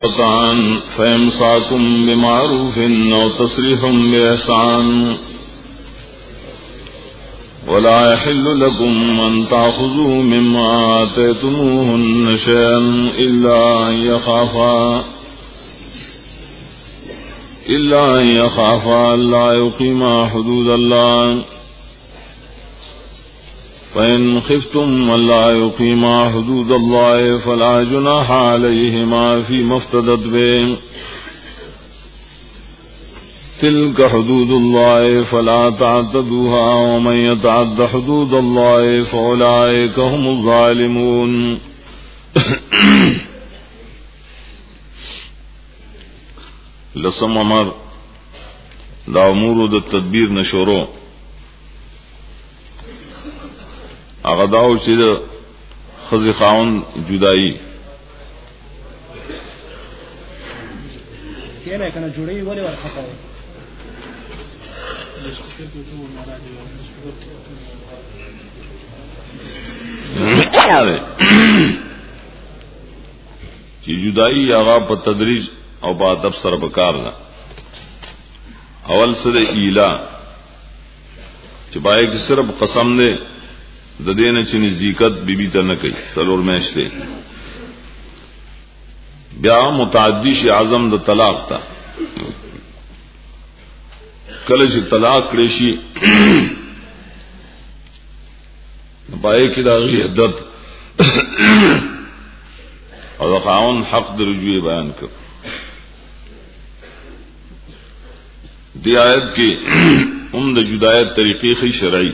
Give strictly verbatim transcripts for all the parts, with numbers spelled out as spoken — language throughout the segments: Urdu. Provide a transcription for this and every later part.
فإمساكم بمعروف أو تسريح بإحسان ولا يحل لكم أن تأخذوا مما آتيتموهن شيئا إلا أن يخافا إلا أن يخافا ألا يقيما حدود الله فإن خفتم ألا يقيما حدود الله فلا جناح عليهما فيما افتدت به تلك حدود الله فلا تعتدوها ومن يتعد حدود الله فأولئك هم الظالمون. لسم امر دا امور د تدبیر نشورو هغه داو چې د خزي خاون جدائی کینه کنه جوړي ولې ورخته چې جدائی هغه په تدریج او په ادب سره وکړ اول سره ایلا چې پای کې صرف قسم نه د دینه چې نزدېکت بیبي ته نه کوي څلور میاشتې بیا متعدی شي اعظم د طلاق تا کله چې طلاق کړي شي پای کې دا غي عدت او د قانون حق د رجوع بیان کړ. دی آیت کې هم د جدایت طریقې خي شرعي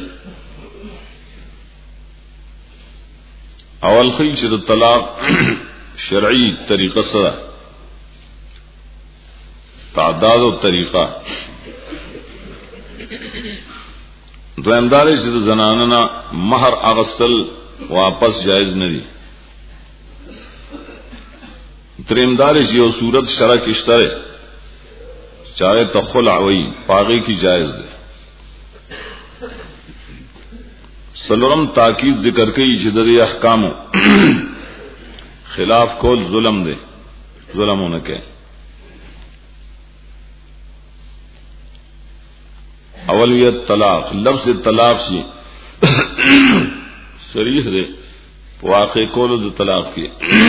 اول خي چې د طلاق شرعي طریقه سره تعداد او طریقه دویم دار چې د زنانه نه مہر اغستل واپس جایز نه دي. دریم دار چې یو صورت شرع کې شته چاہے تخلع وی پاغي کی جائز ده. سلورم تاکید ذکر کئی چې د احکامو خلاف کول ظلم ده ظلم ہونا کہ اولیت طلاق لفظ طلاق شي صریح ده واقع کول د طلاق کی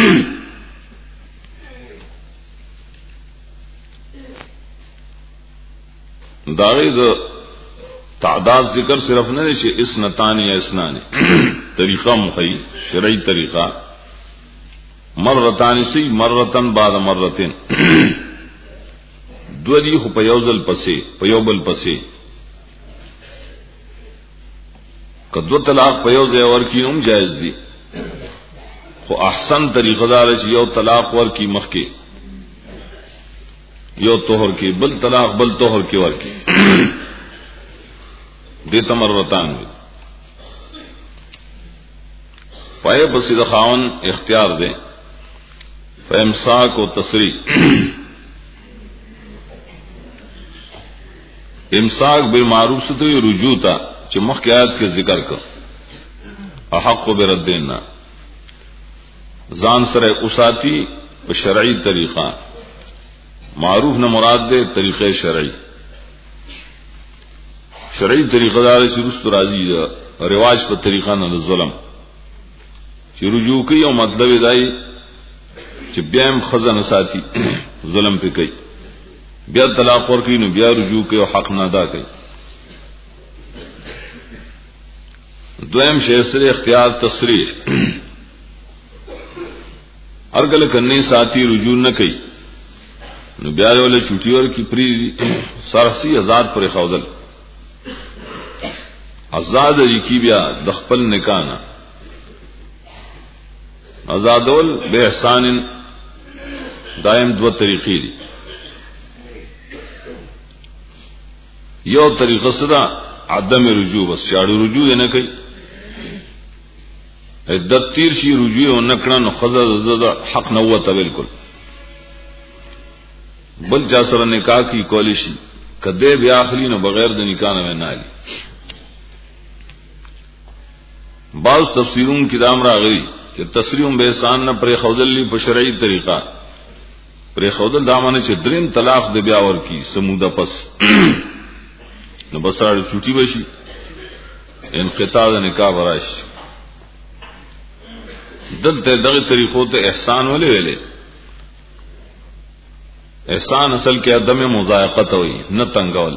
داغی دا تعداد ذکر صرف نہ چې اسنتان یا اسنان طریقہ مخی شرعی طریقہ مرتان سی مرتن بعد مرتن دو دی خو پیوزل پسے پیوبل پسے کدو طلاق پیوزل اور کی ام جائز دی خو احسن طریقہ دار چې یو طلاق ور کی مخ کے یو توہر کی بل طلاق بل توہر کی ور کی دے تمرتان پائے بسید خاون اختیار دے فامساک و تسریح امساک بالمعروف سے تو یہ رجوع تھا چمخ کی آیت کے ذکر کا احق بردنا زان سر اساتی شرعی طریقہ معروف نہ مراد دے طریقے شرعی شرعی طریقہ دار چې رست راضی دا رواج په طریقہ نه ظلم چې رجوع کوي او مطلب دی چې بیا هم خزانه ساتي ظلم پې کوي بیا طلاق ور کوي نو بیا رجوع کوي او حق نه ادا کوي. دویم شی سره اختیار تصریح ارګل کني ساتي رجوع نه کوي نو بیا له چوټي ور کی پری سرسی آزاد پر خودل آزاد کی بیا د خپل نکاح آزادول به احسان دائم دو طریقې دي. یو طریقه سره عدم رجوع بس شاړو رجوع نه کوي عدت تیر شي رجوع نه کړه نو خزه د حق نه وته بالکل بل چا سره نکاح کی کولی شي کده بیا اخلی نو بغیر د نکاح نه نه علي. بعض تفسیرون کې دام راغلي کہ تسریح بے احسان نہ پر خودلی په شرعی طریقہ پر خودل دامنه چې دریم طلاق د بیا ور کی سموده پس نو بساره چوټي بشي انقطاع د نکاح براش. دلته دغه طریقو ته احسان ولې ویلې؟ احسان اصل کې عدم مضایقت وي، نه تنگول.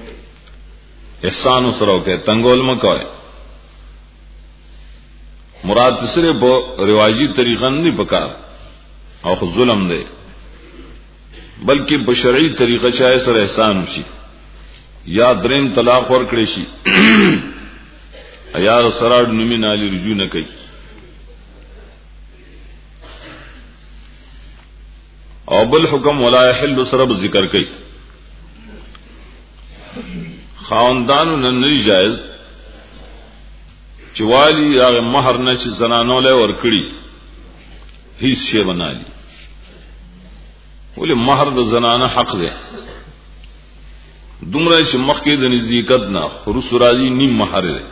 احسان سره کې تنگول مکوئ. مراد صرف په رواجی طریقه نه پکار او ظلم دی، بلکې په شرعي طریقه چا سره احسان شي، یا دریم طلاق ورکړي شي یا سره نومینالی رجوع نه کوي. او بل حکم ولا يحل سرب ذکر کوي، خاوندانو نه جائز چوالی هغه مہر نه چې زنانو له ور کړی هیڅ شی بنالي. ولې مہر د زنانه حق دی، دومره چې مخکې د نزدېکت نه خروس راځي نیم مہر دی.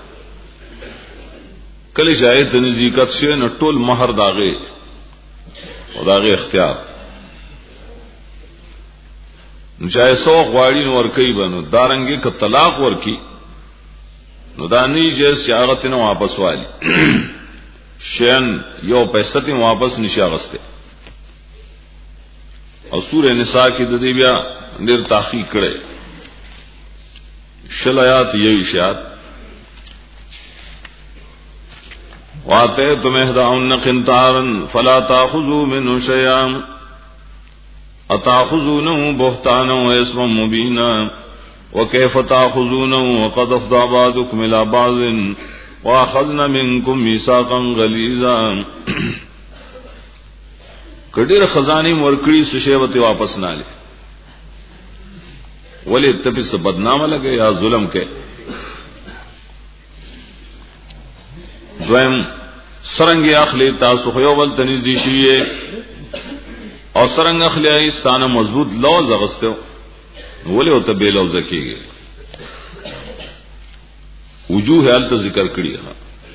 کله شاید د نزدېکت شي نه ټول مہر داغه او داغه اختیار نشای سو غواړي نو ور کوي بنو دارنګي ک طلاق ورکی نو دانی چې سیاغت نه واپس والی شین یو پیسې ته واپس نشي اغسته. او سورہ نساء کې د دې بیا ډېر تحقیق کړي شلایات یې اشاعت واته تمه داون قنطارا فلا تاخذوا منه شيئا اتاخذونه بهتانا واسما مبينا وكيف تاخذونه وقد افضى بعضكم الى بعض واخذنا منكم ميثاقا غليظا. کډیر خزانه ورکړي سشیوته واپس نه لې ولې ته په بدنامه لګي یا ظلم کې. دویم سرنګي اخلي تاسو خو یو بل تنځ دي شي او سرنګ اخلي ستانه مضبوط لوز غستو ولې او ته به لوز کېږي. وجوه حالت ذکر کړی ها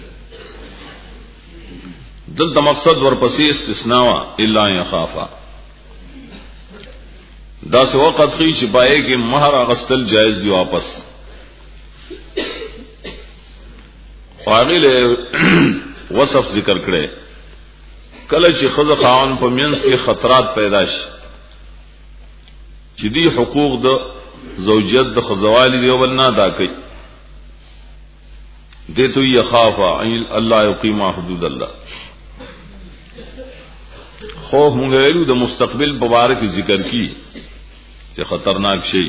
دلته مقصد ورپسې استثناء الا يخافا دا سو وخت خي چې پائے کې مہر غستل جائز دی واپس. واغله وصف ذکر کړي کله چې خزه خاون په مینس کې خطرات پیدا شي چې دی حقوق د زوجیت د خزوالي دی ول نه ادا کوي دې ته یخافا الله یقیم حدود الله. خوف مونږ ویلو د مستقبل مبارک ذکر کی چې خطرناک شي.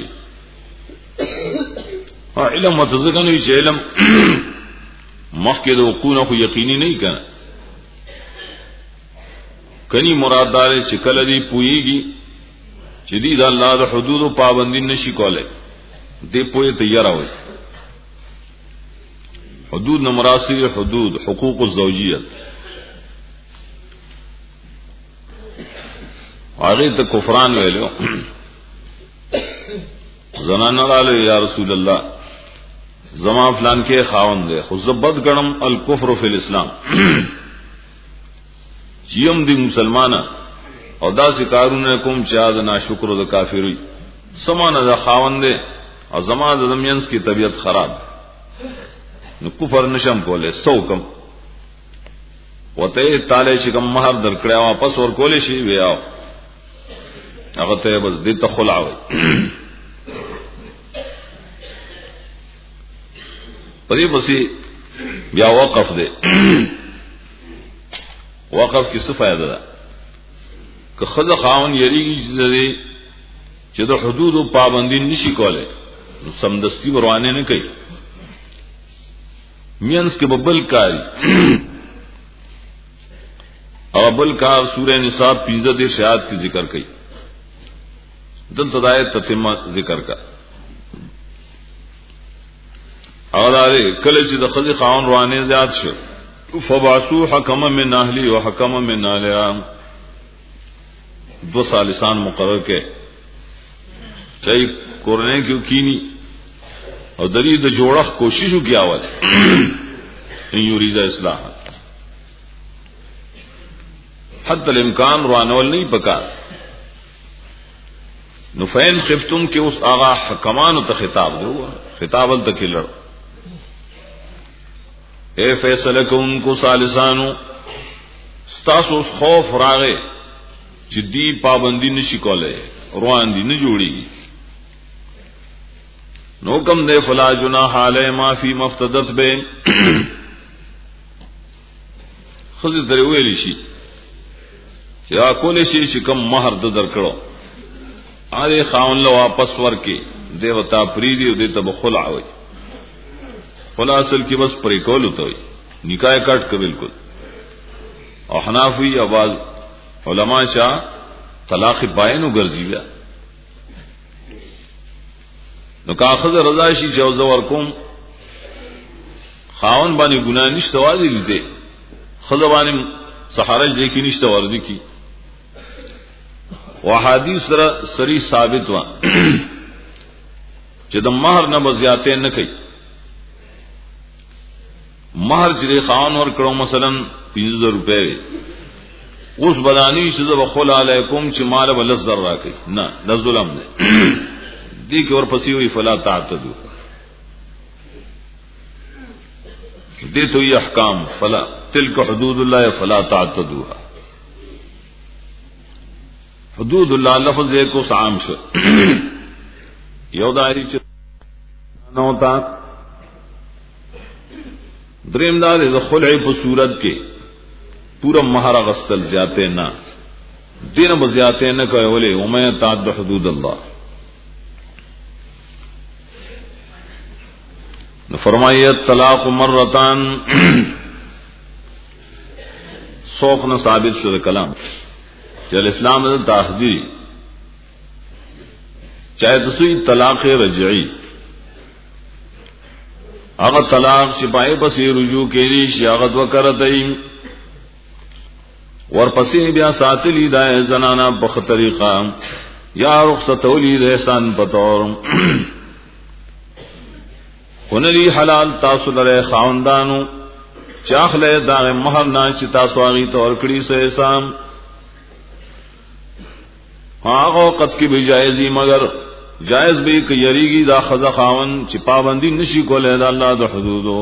علم متذکرنی چې علم مخکې د وقونه خو یقیني نه کنا کني مراد دار چې کله دی پويږي چې دی د الله د حدودو پابندي نشي کولای دې پوي تیار وي. حدود نه مراد سي حدود حقوق الزوجیت هغه ته کفران ویلو زنان علی یا رسول الله زما فلان کې خاوند دی خو زبد غنم الکفر فی الاسلام چیم دی مسلمانه او دا سکارونه کوم چې دا ناشکر او د کافری سمانه د خاوند دی او زما د زمینس کی طبیعت خراب نو کفر نشم کوله سو کم وته تعالی چې کوم مہر درکړیا واپس ور کولې شي بیا هغه ته بس دې ته خلع وي. پدې پسې بیا وقف دی. وقف کې څه فائدہ ده؟ که خزه خاون یریږي چې د حدودو پابندي نشي کولای نو سمدستی ورانه نه کوي مینس کې ببل کاری او بل کار سورہ نساء پنځه د شهادت کی ذکر کړي دلته دایت تتمه ذکر کا او داري کله چې د خزي خاون روانه زیات شو فبعثوا حکما من اهلی و حکما من اهلها دو سالسان مقرر کې چای کورنۍ کیو کینی او دری د جوړخ کوشش وکیاوه ان یرید اصلاح حتی الامکان روانول نه پکا نو فین خفتم کې اوس آغا حکمانو ته خطاب دی خطاب ته کلر اے فیصله کوونکو سالسانو ستاسو خوف راغې چې دی پابندی نشي کولای روان دي نه جوړي نو کم دے فلا جناح علی ما فی مفتدت به خذ درې ویل شي یا کول شي چې کم مہر د درکړو اره خاون له واپس ورکې دیوتا پریدي او د تبخل عوي خلا اصل کې بس پرې کول وته نکاح کټ ک بالکل او حنافی आवाज علما شاه طلاق باین وګرځي بیا نو کاخذ رضا شي چې اوزه ورکوم خاون باندې ګناه نشته واجب دي خزه باندې سحرج دي کې نشته ورده کی وحدیث سره سری ثابت و چې د مہر نه بزیاته نه کوي مہر چې خاون ور کړو مثلا پنځه زره روپے اوس بدانی چې د بخل علیکم چې مال ول زر راکې نه د ظلم نه دی کې ورپسې وی فلا تعتدوا دې ته احکام فلا تلک حدود الله فلا تعتدوها حدود الله لفظ دې کو عام شو یو دایری چې نو تا دریم دا د خلع په صورت کې پورا مہر غسل زیاته نه دین بزیاته نه کوي ولې او مې تعد حدود الله نو فرمایي طلاق مرتان سوق نه ثابت شو کلام چې اسلام د تحذير چاہے تسوی طلاق رجعی هغه طلاق شپای پسې رجوع کړي شي هغه وکړتای ورپسې بیا ساتلی دای زنانا په طریقه یا رخصت ولید احسان پتور ونلی حلال تاسو لره خاوندانو چاخله دا مہر نه چې تاسو هغه تور کړی سه احسان هغه وخت کې به جایزي مگر جائز به ک یریږي دا خزه خاون چې پابندی نشي کولای د الله د حدودو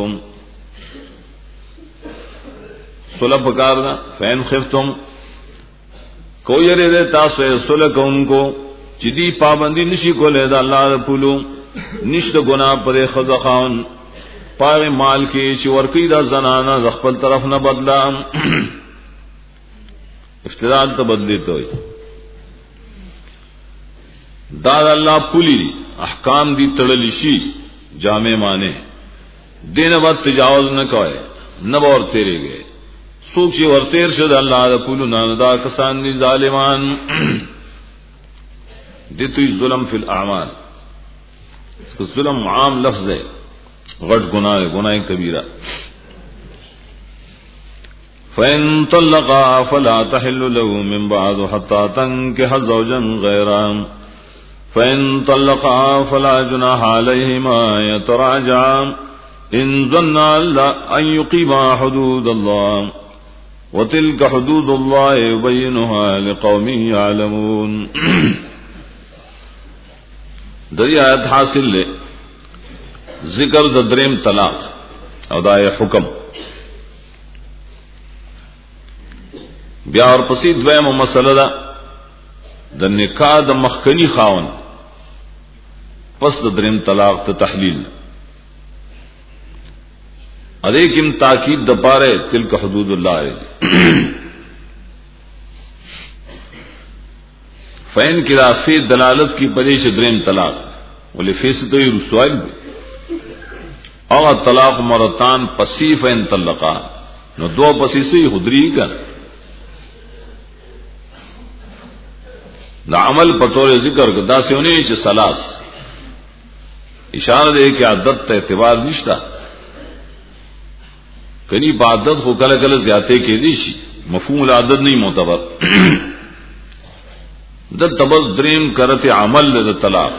صلح پکار دا فین خفتم کو یری دے تاسو صلح کوونکو چې دی پابندی نشي کولای د الله د پلو نشته ګناه پر خزه خاون پاره مال کې چې ورکی دا زنانه د خپل طرف نه بدلا افتراض ته بدلی توي دا الله پولی احکام دی تړلی شي جامع معنی دین وقت تجاوز نہ کوي نہ اور تیرے گئے سوک شي ور تیر شد الله د پولو نه دا کسان دي ظالمان دته ظلم فی الاعمال ظلم عام لفظ ہے غټ گناہ ہے گناہ کبیرہ فَإِن طَلَّقَا فَلَا تَحِلُّ لَهُ مِن بَعْدُ حَتَّى تَنكِحَ زَوْجًا غَيْرَهُ فَإِن طَلَّقَا فَلَا جُنَاحَ عَلَيْهِمَا يَتَرَاجَعَا إِن ظَنَّا أَن يُقِيمَا حُدُودَ اللَّهِ وَتِلْكَ حُدُودُ اللَّهِ يُبَيِّنُهَا لِقَوْمٍ يَعْلَمُونَ دری آیت حاصل لے ذکر د دریم طلاق او دا حکم بیا اور پسې دویمه مسله ده د نکاح د مخکنی خاون پس د دریم طلاق ته تحلیل اره کوم تاکید د پاره تلک حدود الله فین کی رافی دلالت کی پدیش دریم طلاق ولی فیس تو رسوائل او طلاق مرتان پسی فین طلقا نو دو پسی سی خدری کا دا عمل پتور ذکر کا دا سے انہیں چھ سلاس اشارہ دے کہ عادت تا اعتبار نشتا کنی با عادت خو کل کل زیادے کے دیشی مفہوم العادت نہیں معتبر دا تبز دریم کرت عمل دا طلاق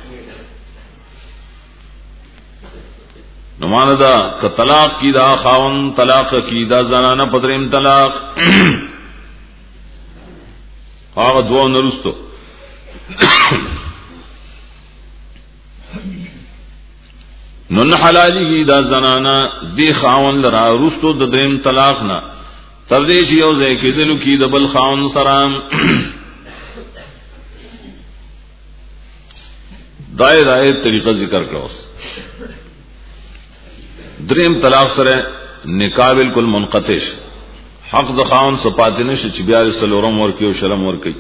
نمانا دا کہ طلاق کی دا خاون طلاق کی دا زنانا پدریم طلاق آغا دعا نرستو نن حلالی دا زنانا دی خاون لرا رستو د دریم طلاق نه تر دې چې یو ځای کېدلو کې د بل خاون سره دای دای طریقه ذکر کړو. دریم طلاق سره نکاح بالکل منقطع شي، حق د خاون صفات نشي چې بیا سلورم ورکی او شرم ورکی.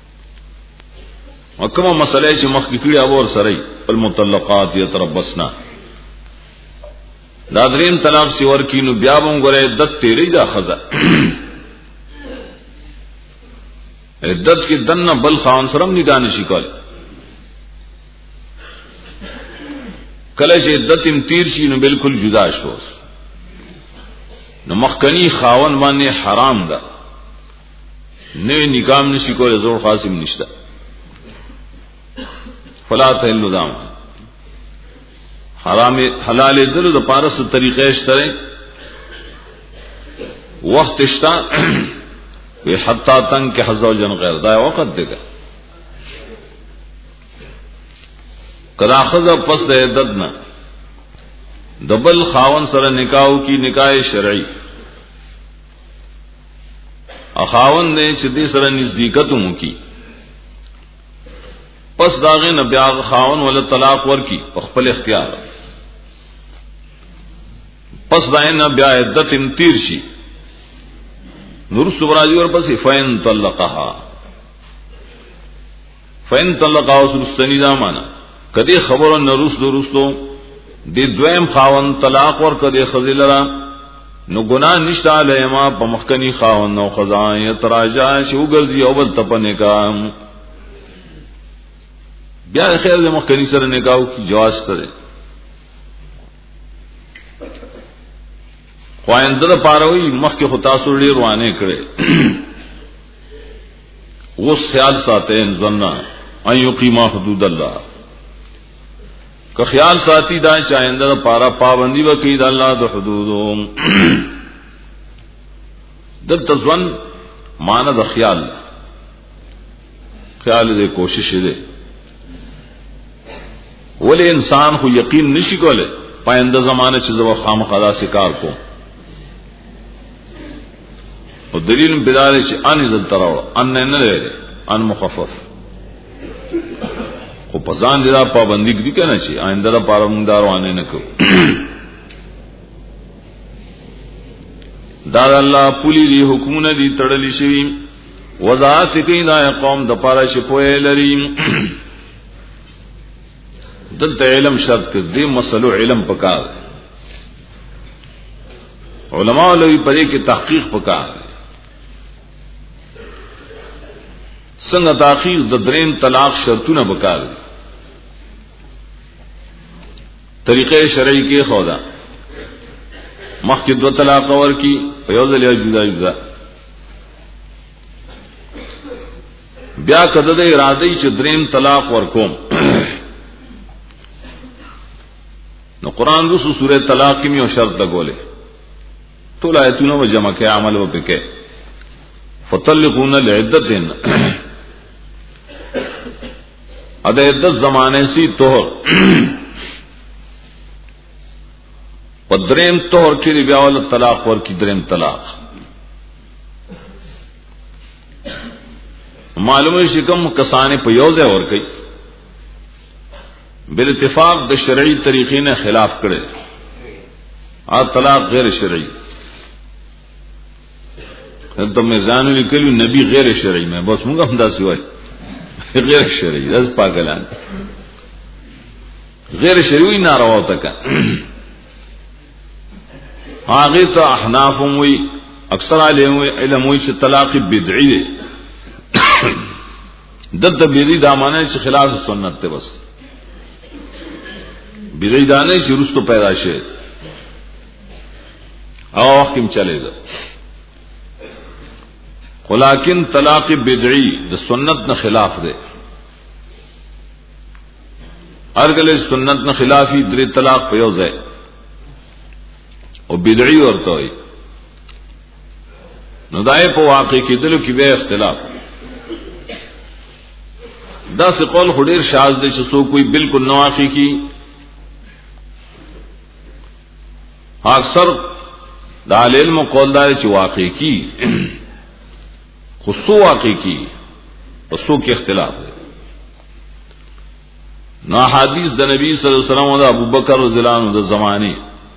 وکما مسئله چې مخکې کړي او ور سره المطلقات يتربصنا دا دریم طلاق سی ورکی نو بیا بم غره عدت تیری دا خزا عدت کی دن بل خان سرم نگاہ نشی کول کله چې عدت ام تیر شي نو بالکل جدا شو نو مخکنی خاون باندې حرام ده نه نکاح نشی کول زور خاصم نشته فلا تحل دام حرام حلال دل د پارس طریقې شته وخت شته وی حتا تن کې حزو جن غیر دا وخت دیګه کدا خذ پس د عددنا دبل خاون سره نکاح کی نکاح شرعی اخاون نے چې دې سره نزدېکت مو کی پس داغه نه بیا خاون ول طلاق ورکی په خپل اختیار پس داینه بیا عدت تیر شي نور سوراجی ور پس فین طلقها فین طلقها سنیدا معنا کدی خبر نرس درستو دی دویم خاون طلاق ور کدی خذلرا نو ګنا نشته علیما په مخکنی خاون نو خزان تراجا شو ګرځي او بل تپنه کا بیا خیر د مخکنی سره نکاح کی جواز کړي خوایند د پاروي مخکې خطا سوري روانه کړي اوس خیال ساتين ظننا ان يقيم حدود الله که خیال ساتي دا چې آینده د پارا پابندي وکړي د الله د حدودو دلته ځوان معنا د خیال خیال دې کوشش دې ولی انسان خو یقین نشي کوله پاینده زمانه چې زو خامخدا سکار کو او دلیل بداله چې ان ذل تراو ان نه لري ان مخفف خو پزان دې دا پابندي کړی کنه چې آینده را پارمدار وانه نه کو دا الله پولی دی حکمونه دي تړلی شي وضاحت کوي دا قوم د پاره شپوي لري دلته علم شرط دې مسلو علم پکار علماء لوی پرې کې تحقیق پکار څنګه تحقیق د دریم طلاق شرطونه پکار طریقې شرعي کې خدا مخکې دو طلاق ور کی په یو ځل جدا جدا بیا کده د اراده چې دریم طلاق ور کوم نو قران رسو سورہ طلاق کې یو شرط لګولې ټول آیتونه و جمع کې عمل وکړي فطلقون لعدتن اده عدت زمانه سی طهر پدریم طهر کې بیا ول طلاق ور کې دریم طلاق معلومه شکم کسانه په یو ځای ور کوي بل اتفاق د شرعي طریقې نه خلاف کړي ا طلاق غیر شرعي ته میزان لیکلو نبی غیر شرعي مې بس موږ هم داسې وای غیر شرعي داس پاگلان غیر شرعي ناروا تکا هغه ته احناف وي اکثر علم علم وي چې طلاق بدعي دی دته بدعي دا معنی چې خلاف سنت ته بس بدعي دانه چې رستو پیدا شي او وخت کې چلے گا ولکن طلاق بدعي د سنت نه خلاف دی ارګل سنت نه خلافي درې طلاق په یو ځای او بدعي ورته وي نو دای په واقع کې دلو کې به اختلاف دا سے قول خډیر شاذ دي چې سو کوئی بالکل نواقی کی اکثر دا علم قول دا چې واقع کی خصو واقع کی اسو کې اختلاف ہے نا حدیث د نبی صلی الله علیه وسلم او د ابوبکر رضی الله عنه د زمانه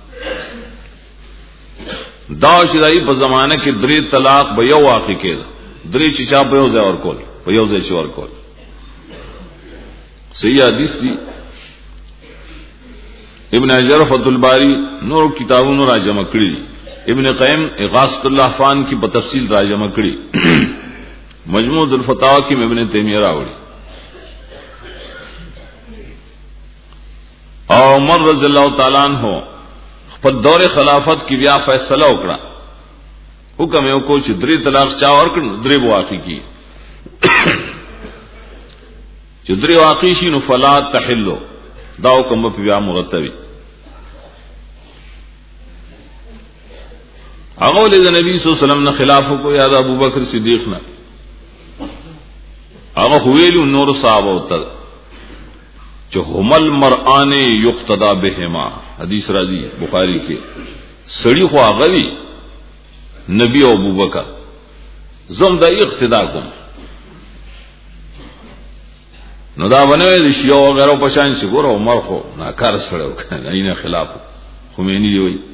دا چې دای په زمانه کې درې طلاق به یو واقع کېده درې چې چا په یو ځای ور کول په یو ځای چې ور کول صحیح حدیث دی ابن حجر فتح الباری نور کتابونو را جمع کړی ابن قیم اغاثۃ اللحفان کی په تفصیل را جمع کړی مجموع الفتاوی کی ابن تیمیہ راوړي او عمر رضی اللہ تعالی عنہ په دور خلافت کی بیا فیصلہ وکړه حکم یو کو چې درې طلاق چا ورکړ درې واقع کی چې درې واقع شي نو فلا تحلوا دا حکم په بیا مرتبه هغه له نبی صلی الله علیه وسلم نه خلاف کو یا ابو بکر صدیق نه هغه ویلو نور صحابه وته چې همل مرآن یقتدا بهما حدیث راځي بخاری کې سړی خو هغه وی نبی او ابو بکر زم د اقتدا کوم نو دا ونه دي شیو وغیرہ په شان شي ګور عمر خو ناکار سره نه خلاف خمینی دی وی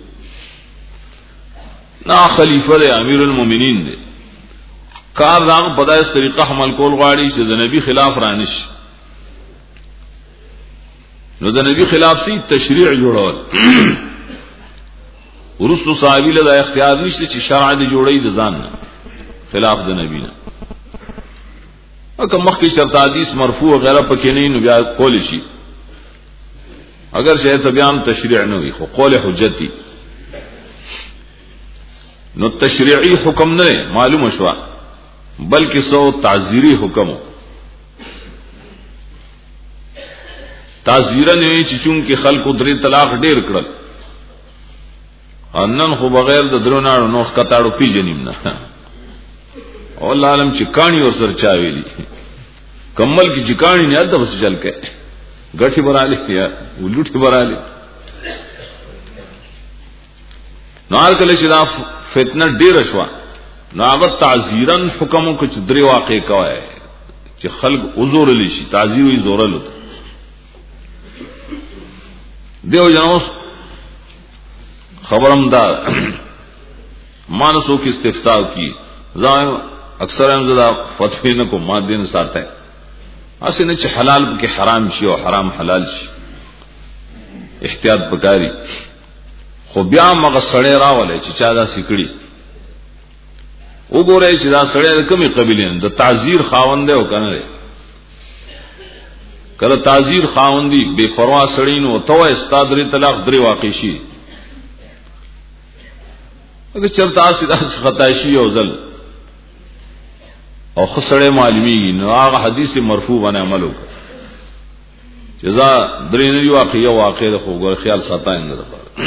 نا خلیفہ دی امیر المؤمنین دی کار دا په داسې طریقه عمل کول غواړي چې د نبی خلاف رانش نو د نبی خلاف سي تشریع جوړول ورستو صحابي له اختیار نشته چې شرع دي جوړي د ځان خلاف د نبی نه اګه مخکې شرط حدیث مرفوع غیره پکې نه نو بیا کول شي اگر شاید بیان تشریع نه وي خو قول حجتی نو تشریعی حکم نه معلوم شو بلکې سو تعزیری حکم تعزیرا نه چې چون کې خلکو درې طلاق ډېر کړل انن خو بغیر د دروناړو نوخ کتاړو پیجنیم نه او الله علم چې کانی ور سر چا ویلی کمل کی چې کانی نه اده وس چل کې غټي براله یا ولوټي براله نار کله چې دا فتنه ډیر شو نو هغه تعزیرن حکم کو چې درې واقع کوي چې خلق عذر لشي تعزیر وي زورل دیو جنوس خبرم دا مانسو کی استفسار کی ځان اکثر هم زدا فتوی نه کو ما دین ساته اسنه چې حلال کې حرام شي او حرام حلال شي احتیاط وکاري خو بیا مغه سړی راولې چې چا دا سکړي وګورئ چې دا سړی د کومې قبیلې د تعزیر خاوند دی او کنه دی کله تعزیر خاوندی بے پروا سړی نو توه استادری طلاق درې واقع شي اگر چرته اسیدا خطا شي او ځل او خسړې معلومی نو هغه حدیث مرفوع باندې عمل وکړه جزاء درې نه واقع یو واقع خو ګور خیال ساتای نه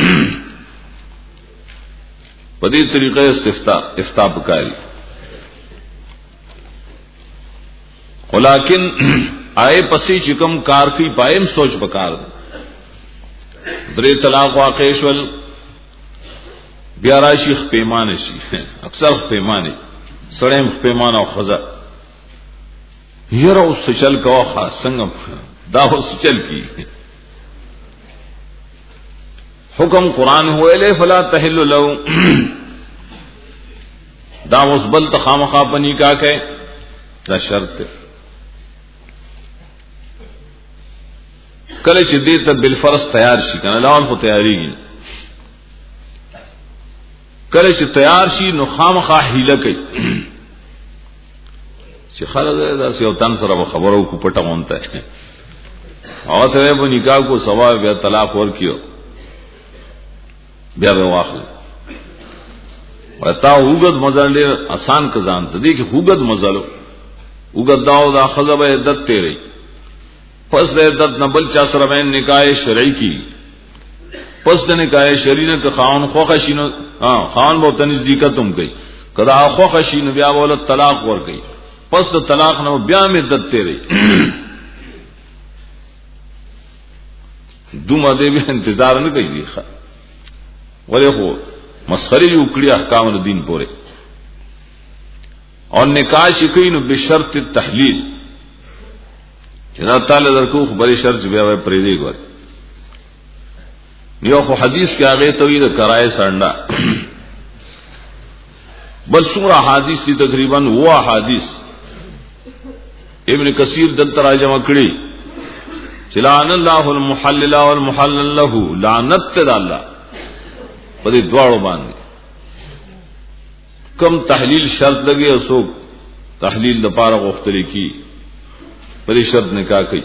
په دې طریقې استفتاء افتاء وکړي ولیکن آئے پسی چکم کار کی پائم سوچ پکار درې طلاق واقع شول بیا راشي پیمانه شي اکثر پیمانه سړیم پیمانه او خزا یره اوس چل کو خاص څنګه دا اوس چل کی حکم قران هوله فلا تحل له دا اوس بل تخامخا پنی کا کہ دا شرط کله چې دې ته بالفرض تیار شي کنه لاول خو تیاریږي کله چې تیار شي نو خامخا هیله کوي چې خلک دا یو تن سره خبرو کو پټه مونته او سره په نکاح کو ثواب بیا طلاق ورکیو بیا به واخل وتا وګد مزل ډیر آسان کزان ته دي کې وګد مزلو وګد داو دا خزبه عدت تیری پس د عدت نبل چا سره باندې نکاح شرعي کی پس د نکاح شرعي نه خاون خو خشینو ها خان به تنزدیکه تم گئی کدا خو خشینو بیا ول طلاق ور گئی پس د طلاق نو بیا مدت تیری دومره دې به انتظار نه کوي ښه ولې خو مسخري وکړي احکام الدین پورې اور نکاح شکینو بشرط التحلیل جناب تعالی درکو خبري شرط بیا وای پرې دی ګور یو خو حدیث کې هغه توحید کرای سړنده بل سورہ حدیث دي تقریبا و حدیث ابن کثیر دل تراجمه کړي چلان الله المحلل والمحلل له لعنت الله په دې دواړو باندې کم تحلیل شرط لګي او سو تحلیل د پاره غوښتل کی په دې شرط نکاح کوي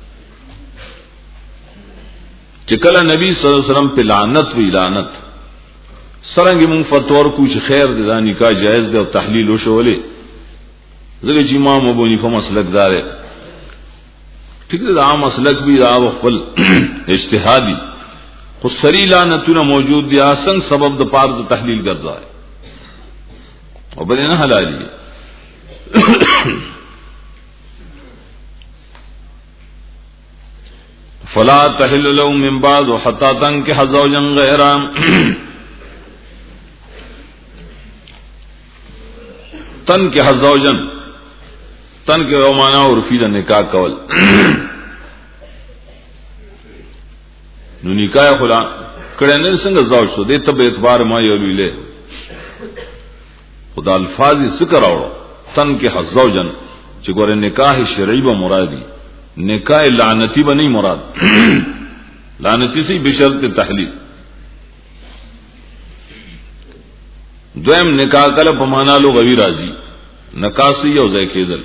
چې کله نبی صلی الله علیه وسلم په لعنت وی لعنت سرنګ مون فتور کو چې خیر د نکاح جائز دی او تحلیل وشولې زګ چې امام ابو حنیفه مسلک دار ٹھیک ہے عام مسلک بھی دا خپل اجتهادي خو سری لعنتونه موجود دي اسنګ سبب د پاره د تحلیل ګرځي او بل نه حلالي فلا تحل له من بعد حتى تنكح زوجا غيره تنكح زوجا تنكح معنا عرفي د نکاح کول نو نکاح خلا کړه نه څنګه زوج شو دې ته به اعتبار ما یو لیله خدا الفاظ ذکر اورو تنكح زوجا چې ګوره نکاح شرعي به مرادي نکاح لعنتی به نه مراد لعنتی سي بشرط تحلیل دویم نکاح کله په معنا لو غوی راځي نکاسی یو ځای کېدل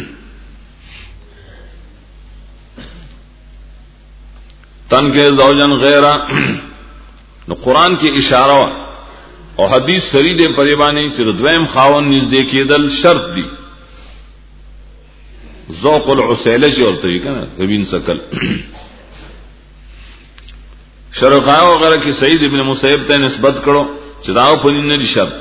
تن کې زوجن غیره نو قران کې اشاره او حدیث صریح دی په باندې چې دویم خاون نږدې کېدل شرط دی ذوق العسیله چې ورته کنه وین سکل شرقاء وغیرہ کې سعید ابن مسیب ته نسبت کړو چې دا په دې نه شرط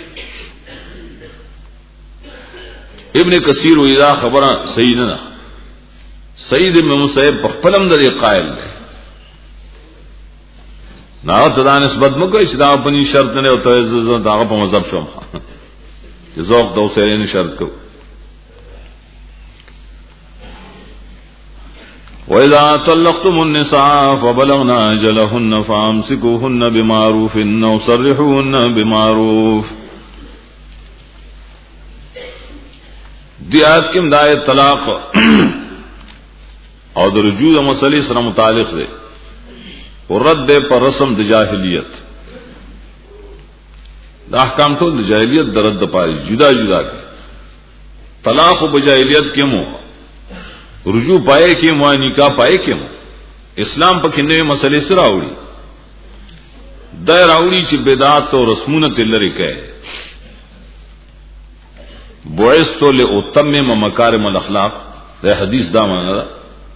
ابن کثیر وی دا خبره صحیح نه ده سعید ابن مسیب په خپلم درې قائل دی نه ته دا نسبت مګو چې دا په دې شرط نه او ته زه دا په مذهب شوم چې ذوق د اوسه نه شرط کو وَإِذَا طَلَّقْتُمُ النِّسَاءَ فَبَلَغْنَ أَجَلَهُنَّ فَأَمْسِكُوهُنَّ بِمَعْرُوفٍ أَوْ سَرِّحُوهُنَّ بِمَعْرُوفٍ دی آیت کې مدای طلاق او د رجوع د مسلې سره متعلق دی او رد پر رسم د جاهلیت دا احکام ټول د جاهلیت د رد لپاره جدا جدا دي طلاق او جاهلیت کې مو رجوع پائے کې مو نکاح پائے کې مو اسلام په کې نوې مسلې سره راوړي دا راوړي چې بدعات او رسمونه تلری کوي بعثت لأتمم مکارم الاخلاق دا حدیث دا معنی دا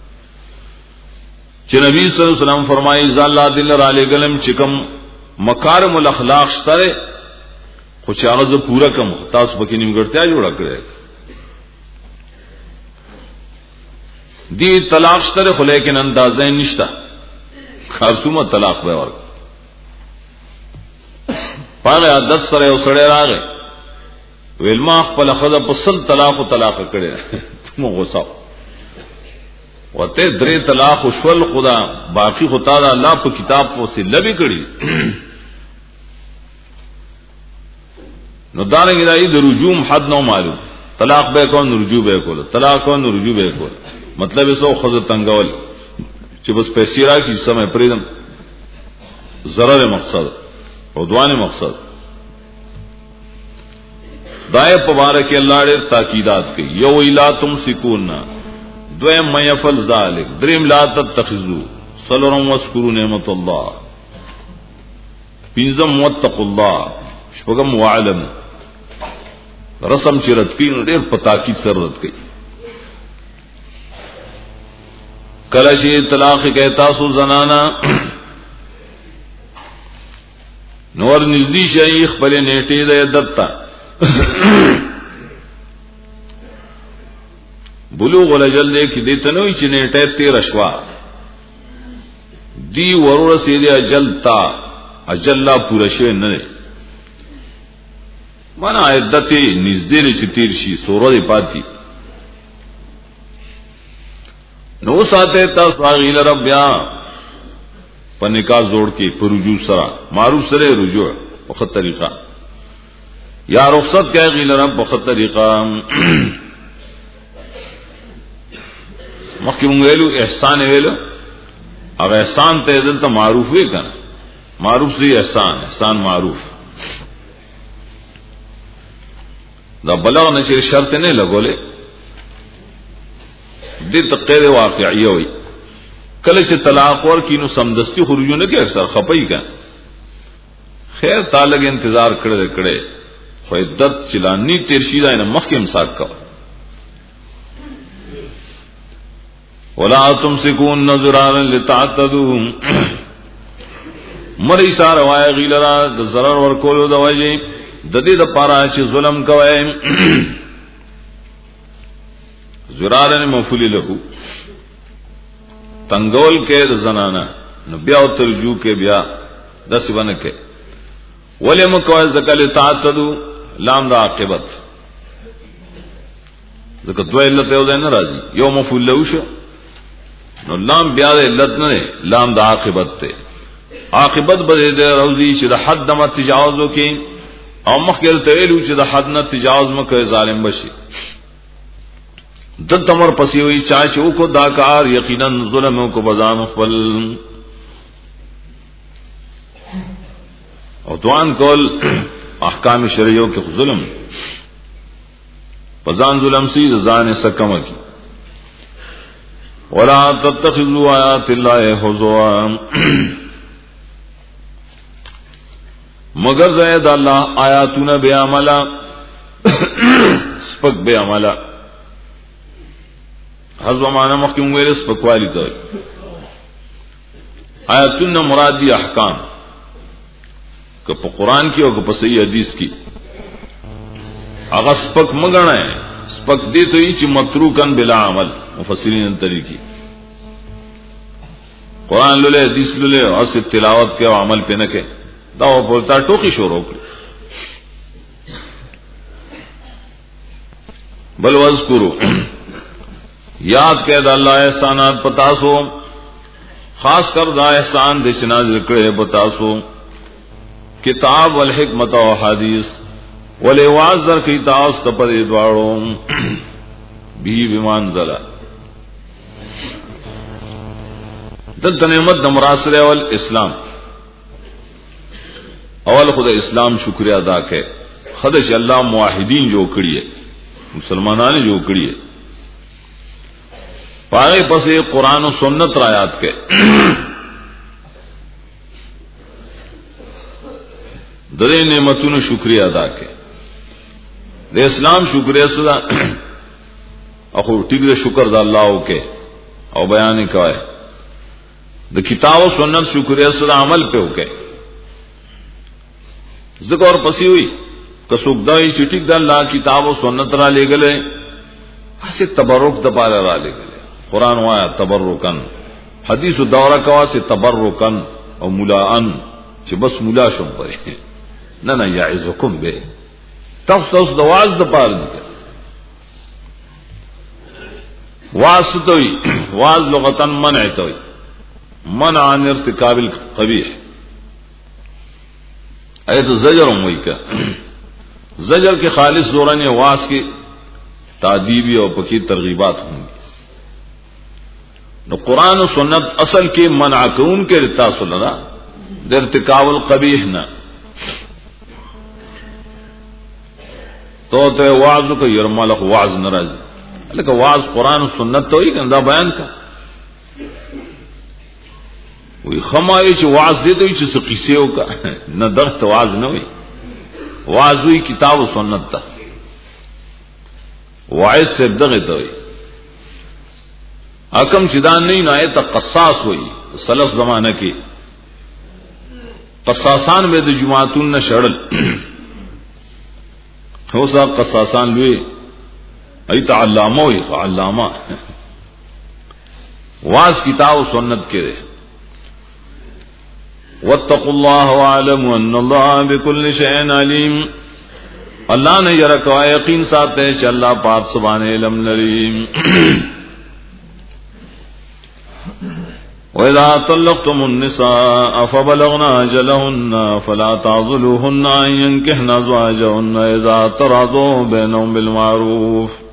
چې نبی صلی الله علیه وسلم فرمایي ذا الله دل را لګلم چې کوم مکارم الاخلاق شته خو چې هغه پورا کوم تاسو پکې نیمګړتیا جوړ کړئ دی طلاق شته خو لیکن اندازې نشته خاصومه طلاق به ورک پاره عادت سره وسړی راغی ویل ما خپل خزه په سل طلاق او طلاق کړي مو غوسه وته درې طلاق وشول خدا باقی خدا الله په کتاب په سله به کړي نو دانګي دای د رجوم حد نو معلوم طلاق به کون رجوع به کول طلاق کون رجوع به کول مطلب یې سو خزه تنگول چې بس پیسې راکې سمې پریدم ضرر مقصد او دوانه مقصد دای مبارک الله دې تاکیدات کوي یو الا تم سکون دویم ميفل ذالک دریم لا تتخذو صلرم واسکروا نعمت الله پینزم واتقوا الله شپږم وعلم رسم شرط کین ډېر په تاکید سره رد کوي کله چې طلاق کې تاسو زنانا نور نږدې شي خپل نیټه د عدت بلوغ الاجل دې کې دې تنوي چې نیټه تیر شوا دی ورور سید اجل تا اجل لا پورا شوی نه مانا عدت نږدې لري چې تیر شي سوره دی پاتې نو ساته تاسو غیل رب بیا په نکاح جوړ کې پر رجوع سره معروف سره رجوع په خط طریقه یا رخصت کې غیل رب په خط طریقه مخکې مونږ ویلو احسان ویلو هغه احسان ته دلته معروف وی کنه معروف سي احسان احسان معروف دا بلغ نشي شرط نه لګولې دې تقیر واقعي وي کله چې طلاق ورکینو سمدستي خروجونه کې اکثر خپي کا خیر تعالی انتظار کړه کړه خو عدت چلانی تیر شي دا نه مخکې امساک کا ولا تمسكون نظرا لتعتدوا مری سار وای غیلرا د zarar ورکولو د وجه د دې د پاره چې ظلم کوي زرارن مفعول له تنگول کې د زنانا نو بیا او ترجو کې بیا داس باندې کې ولم کوي زکل تعتدو لام د عاقبت زکه دوه علت یو ځای نه راځي یو مفعول له شو نو لام بیا د علت نه لام د عاقبت ته عاقبت به د روزي چې د حد ما تجاوز وکي او مخکې ته ویلو چې د حد نه تجاوز مکه ظالم بشي د تمر پسی وی چا چې کو دا کار یقینا ظلم کو بزام خپل او دوان کول احکام شرعیو کې ظلم بزان ظلم سي ځان سکم کی ولا تتخذوا آیات الله هزوا مگر زید الله آیاتنا بیاملا سپک بیاملا حذو معنا مخکې ویل سپکوالی ته آیاتنا مرادی احکام که په قران کې او که په صحیح حدیث کې هغه سپک مګنه سپک دي ته چې متروکن بلا عمل مفسرین طریقې قران لولې حدیث لولې او تلاوت کې او عمل پې نه کې دا په تا ټوکی شروع کړ بل واذکروا یاد کړه د الله احسانات پتا سو خاص کر دا احسان د شنا ذکر پتا سو کتاب والحکمت او حدیث ولواز در کی تاس ته پر دواړو بی بیمان زلا دلته نعمت د مراسل اول اسلام اول خدای اسلام شکریہ ادا کړي خدای چې الله موحدین جو کړی مسلمانانه جو کړی پاره پسې قران او سنت را یاد کړي دغه نعمتونو شکریہ ادا کړي د اسلام شکریہ سره اخو ټیک د شکر د الله او کې او بیان کوي د کتاب او سنت شکریہ سره عمل په وکړي ذکر پسی ہوئی کسوک دای چې ټیک د الله کتاب او سنت را لګلې هسه تبرک د پاره را لګلې قران وایا تبرکن حدیث دوره کوا سے تبرکن او ملاان چې بس ملا شوم پره نه نه یعزکم به تاسو د واز د پاره دي واسطوي واز لغتن منع توي منع عن ارتكاب القبيح ایت زجر موي کا زجر کے خالص دوران واس کی تعدیبی اور پکی ترغیبات ہوں گی نو قرآن و سنت اصل کے منع کون کے رتاصل نہ ارتکاب القبیح نہ تو تے واعظ کو یرملق واعظ ناراض لیکن واعظ قرآن و سنت تو ہی کندا بیان کا وی خمای چې واعظ دې ته چې قصې وکا نه درته واعظ نه وي واعظ وی کتاب او سنت ته واعظ سے دغه ته وي حکم چې دا نه نه ته قصاص وي سلف زمانہ کې قصاصان به د جماعتون نه شړل هو صاحب قصاصان لوی ایت علامه وي علامه واعظ کتاب او سنت کې واتقوا الله واعلموا ان الله بكل شيء عليم. اللہ نے یہ رکھا یقین ساتھ ہے کہ اللہ پاک سبحانہ علم لریم. وَإِذَا طَلَّقْتُمُ النِّسَاءَ فَبَلَغْنَ أَجَلَهُنَّ فَلَا تَعْضُلُوهُنَّ أَن يَنكِحْنَ أَزْوَاجَهُنَّ إِذَا تَرَاضَوْا بَيْنَهُم بِالْمَعْرُوفِ